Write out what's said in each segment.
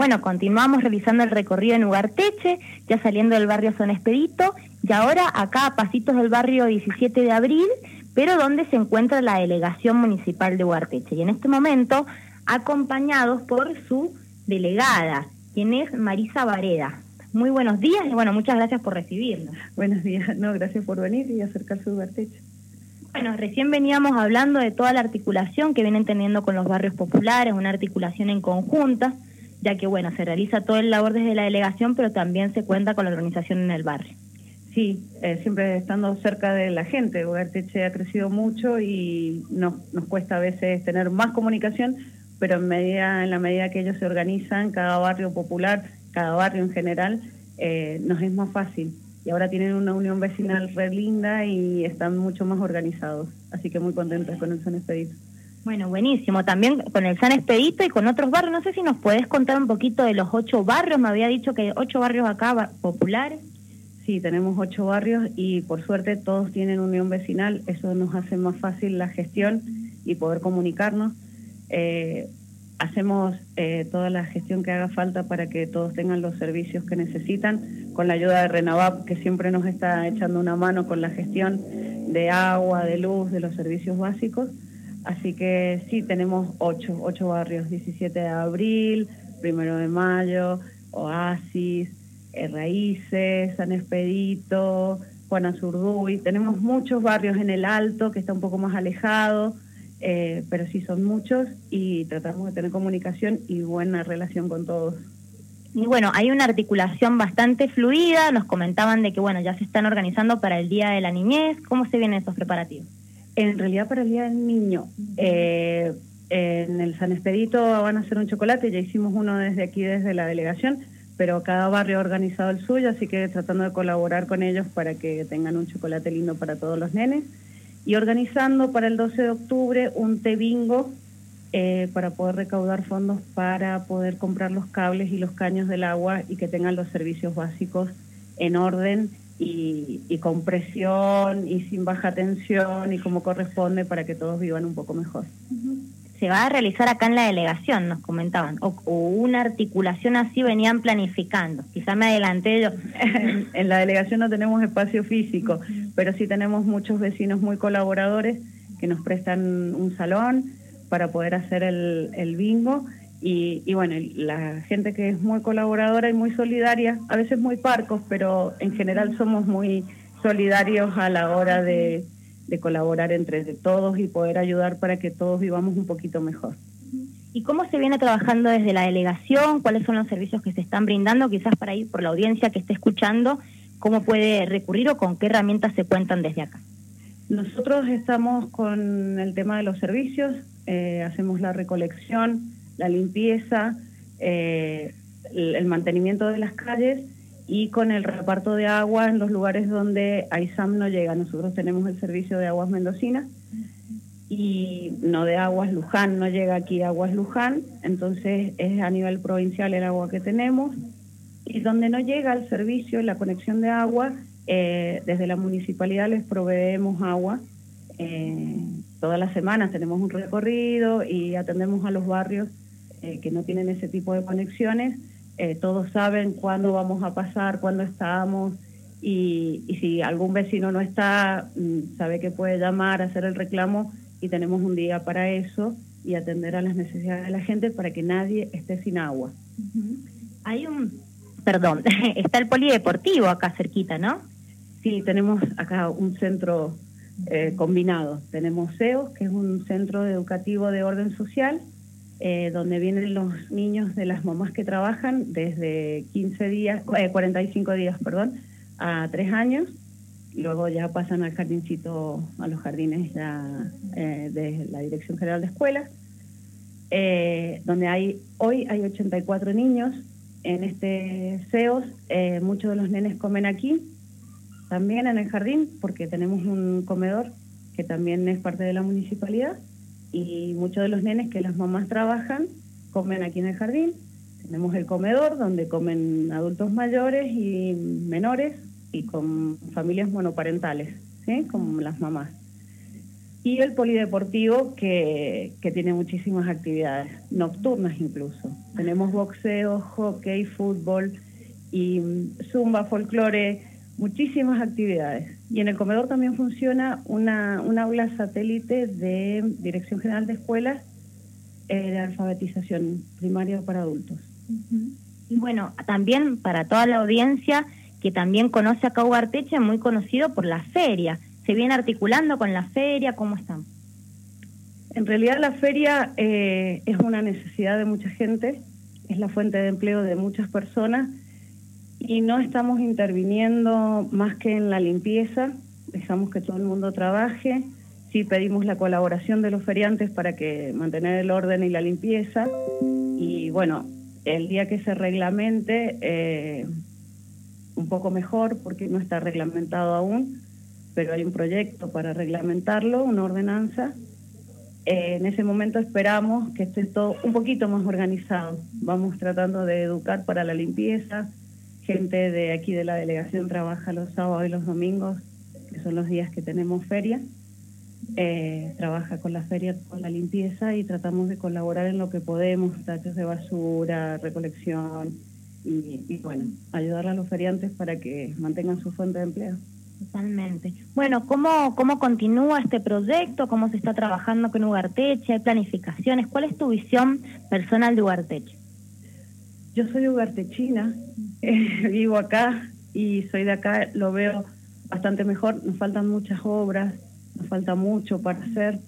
bueno, continuamos realizando el recorrido en Ugarteche, ya saliendo del barrio San Expedito, y ahora acá a pasitos del barrio 17 de abril, pero donde se encuentra la delegación municipal de Ugarteche. Y en este momento, acompañados por su delegada, quien es Marisa Vareda. Muy buenos días y bueno, muchas gracias por recibirnos. Buenos días, no, gracias por venir y acercarse a Ugarteche. Bueno, recién veníamos hablando de toda la articulación que vienen teniendo con los barrios populares, una articulación en conjunta, ya que bueno, se realiza todo el labor desde la delegación, pero también se cuenta con la organización en el barrio. Sí, siempre estando cerca de la gente. Ugarteche ha crecido mucho y nos cuesta a veces tener más comunicación, pero en la medida que ellos se organizan, cada barrio popular, cada barrio en general, nos es más fácil. Y ahora tienen una unión vecinal re linda y están mucho más organizados. Así que muy contentos con el San Expedito. Bueno, buenísimo. También con el San Expedito y con otros barrios. No sé si nos podés contar un poquito de los 8 barrios. Me había dicho que hay 8 barrios acá populares. Sí, tenemos 8 barrios y por suerte todos tienen unión vecinal. Eso nos hace más fácil la gestión y poder comunicarnos. Hacemos toda la gestión que haga falta para que todos tengan los servicios que necesitan, con la ayuda de Renavap, que siempre nos está echando una mano con la gestión de agua, de luz, de los servicios básicos. Así que sí, tenemos 8 barrios: 17 de abril, 1 de mayo, Oasis, Raíces, San Expedito, Juan Azurduy. Tenemos muchos barrios en el Alto, que está un poco más alejado, pero sí son muchos y tratamos de tener comunicación y buena relación con todos. Y bueno, hay una articulación bastante fluida. Nos comentaban de que bueno, ya se están organizando para el Día de la Niñez. ¿Cómo se vienen esos preparativos? En realidad para el Día del Niño, en el San Expedito van a hacer un chocolate. Ya hicimos uno desde aquí, desde la delegación, pero cada barrio ha organizado el suyo, así que tratando de colaborar con ellos para que tengan un chocolate lindo para todos los nenes. Y organizando para el 12 de octubre un té bingo para poder recaudar fondos para poder comprar los cables y los caños del agua y que tengan los servicios básicos en orden y con presión y sin baja tensión y como corresponde para que todos vivan un poco mejor. Se va a realizar acá en la delegación, nos comentaban, o una articulación así venían planificando. Quizá me adelanté yo. En la delegación no tenemos espacio físico, pero sí tenemos muchos vecinos muy colaboradores que nos prestan un salón para poder hacer el bingo. Y bueno, la gente que es muy colaboradora y muy solidaria, a veces muy parcos, pero en general somos muy solidarios a la hora de colaborar entre todos y poder ayudar para que todos vivamos un poquito mejor. ¿Y cómo se viene trabajando desde la delegación? ¿Cuáles son los servicios que se están brindando? Quizás para ir por la audiencia que esté escuchando, ¿cómo puede recurrir o con qué herramientas se cuentan desde acá? Nosotros estamos con el tema de los servicios, hacemos la recolección, la limpieza, el mantenimiento de las calles y con el reparto de agua en los lugares donde AISAM no llega. Nosotros tenemos el servicio de aguas mendocinas y no de aguas Luján, no llega aquí aguas Luján, entonces es a nivel provincial el agua que tenemos. Y donde no llega el servicio, la conexión de agua, desde la municipalidad les proveemos agua. Todas las semanas tenemos un recorrido y atendemos a los barrios que no tienen ese tipo de conexiones. Todos saben cuándo vamos a pasar, cuándo estamos, y si algún vecino no está, sabe que puede llamar, hacer el reclamo, y tenemos un día para eso y atender a las necesidades de la gente para que nadie esté sin agua. Hay está el polideportivo acá cerquita, ¿no? Sí, tenemos acá un centro combinado. Tenemos CEOS, que es un centro educativo de orden social, donde vienen los niños de las mamás que trabajan desde 45 días, a 3 años. Luego ya pasan al jardincito, a los jardines de la Dirección General de Escuelas, donde hoy hay 84 niños en este CEOS. Muchos de los nenes comen aquí, también en el jardín, porque tenemos un comedor que también es parte de la municipalidad, y muchos de los nenes que las mamás trabajan comen aquí en el jardín. Tenemos el comedor donde comen adultos mayores y menores y con familias monoparentales, ¿sí? Como las mamás. y el polideportivo que tiene muchísimas actividades, nocturnas incluso. Tenemos boxeo, hockey, fútbol y zumba, folclore, muchísimas actividades. Y en el comedor también funciona un aula satélite de Dirección General de Escuelas de alfabetización primaria para adultos. Y bueno, también para toda la audiencia que también conoce acá Ugarteche, muy conocido por la feria. ¿Se viene articulando con la feria? ¿Cómo están? En realidad la feria es una necesidad de mucha gente, es la fuente de empleo de muchas personas y no estamos interviniendo más que en la limpieza, dejamos que todo el mundo trabaje, sí pedimos la colaboración de los feriantes para que mantener el orden y la limpieza y bueno, el día que se reglamente un poco mejor porque no está reglamentado aún, pero hay un proyecto para reglamentarlo, una ordenanza. En ese momento esperamos que esté todo un poquito más organizado. Vamos tratando de educar para la limpieza. Gente de aquí de la delegación trabaja los sábados y los domingos, que son los días que tenemos feria. Trabaja con la feria, con la limpieza y tratamos de colaborar en lo que podemos, tachos de basura, recolección y bueno, ayudarle a los feriantes para que mantengan su fuente de empleo. Totalmente. Bueno, ¿cómo continúa este proyecto? ¿Cómo se está trabajando con Ugarteche? ¿Hay planificaciones? ¿Cuál es tu visión personal de Ugarteche? Yo soy ugartechina, vivo acá y soy de acá, lo veo bastante mejor. Nos faltan muchas obras, nos falta mucho para hacer,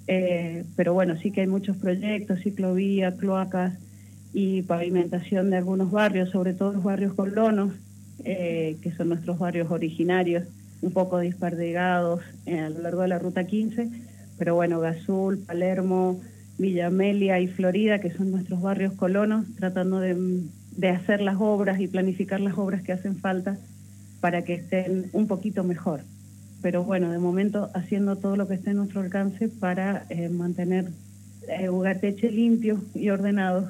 pero bueno, sí que hay muchos proyectos, ciclovía, cloacas y pavimentación de algunos barrios, sobre todo los barrios colonos, que son nuestros barrios originarios, un poco desperdigados a lo largo de la Ruta 15, pero bueno, Gazul, Palermo, Villa Amelia y Florida, que son nuestros barrios colonos, tratando de hacer las obras y planificar las obras que hacen falta para que estén un poquito mejor. Pero bueno, de momento haciendo todo lo que esté en nuestro alcance para mantener Ugarteche limpio y ordenado.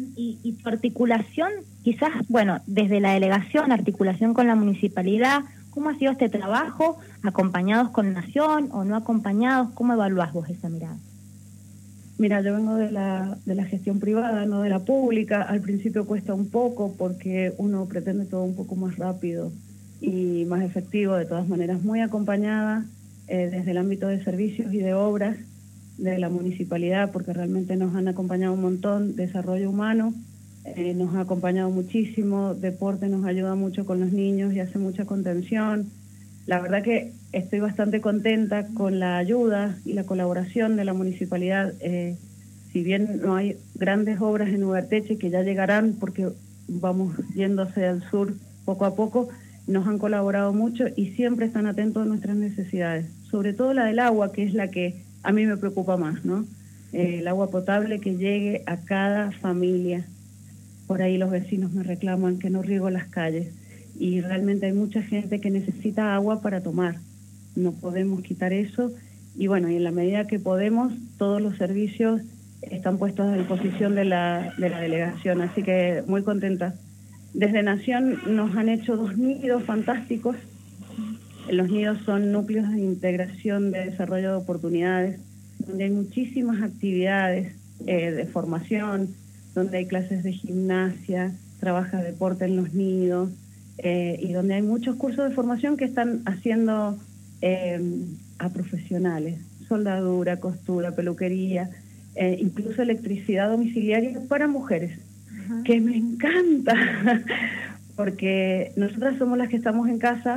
Y tu articulación, quizás, bueno, desde la delegación, articulación con la municipalidad, ¿cómo ha sido este trabajo? ¿Acompañados con Nación o no acompañados? ¿Cómo evaluás vos esa mirada? Mira, yo vengo de la gestión privada, no de la pública. Al principio cuesta un poco porque uno pretende todo un poco más rápido y más efectivo, de todas maneras muy acompañada desde el ámbito de servicios y de obras de la municipalidad, porque realmente nos han acompañado un montón, desarrollo humano, nos ha acompañado muchísimo, deporte nos ayuda mucho con los niños y hace mucha contención. La verdad que estoy bastante contenta con la ayuda y la colaboración de la municipalidad, si bien no hay grandes obras en Ugarteche que ya llegarán porque vamos yendo hacia el sur poco a poco, nos han colaborado mucho y siempre están atentos a nuestras necesidades, sobre todo la del agua, que es la que a mí me preocupa más, ¿no? El agua potable que llegue a cada familia. Por ahí los vecinos me reclaman que no riego las calles y realmente hay mucha gente que necesita agua para tomar. No podemos quitar eso y bueno, y en la medida que podemos, todos los servicios están puestos a disposición de la delegación, así que muy contenta. Desde Nación nos han hecho 2 nidos fantásticos. Los nidos son núcleos de integración, de desarrollo de oportunidades, donde hay muchísimas actividades de formación, donde hay clases de gimnasia, trabaja deporte en los nidos, y donde hay muchos cursos de formación que están haciendo a profesionales, soldadura, costura, peluquería, incluso electricidad domiciliaria para mujeres, que me encanta, porque nosotras somos las que estamos en casa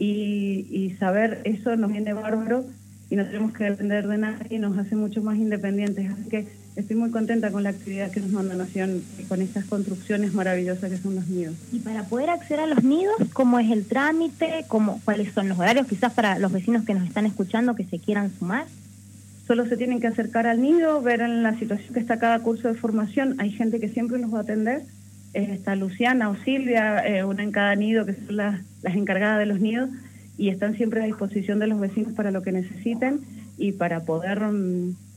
y saber eso nos viene bárbaro y no tenemos que depender de nadie y nos hace mucho más independientes. Así que estoy muy contenta con la actividad que nos manda Nación y con estas construcciones maravillosas que son los nidos. Y para poder acceder a los nidos, ¿cómo es el trámite? ¿Cuáles son los horarios? Quizás para los vecinos que nos están escuchando que se quieran sumar. Solo se tienen que acercar al nido, ver en la situación que está cada curso de formación. Hay gente que siempre los va a atender. Está Luciana o Silvia, una en cada nido, que son las encargadas de los nidos, y están siempre a disposición de los vecinos para lo que necesiten y para poder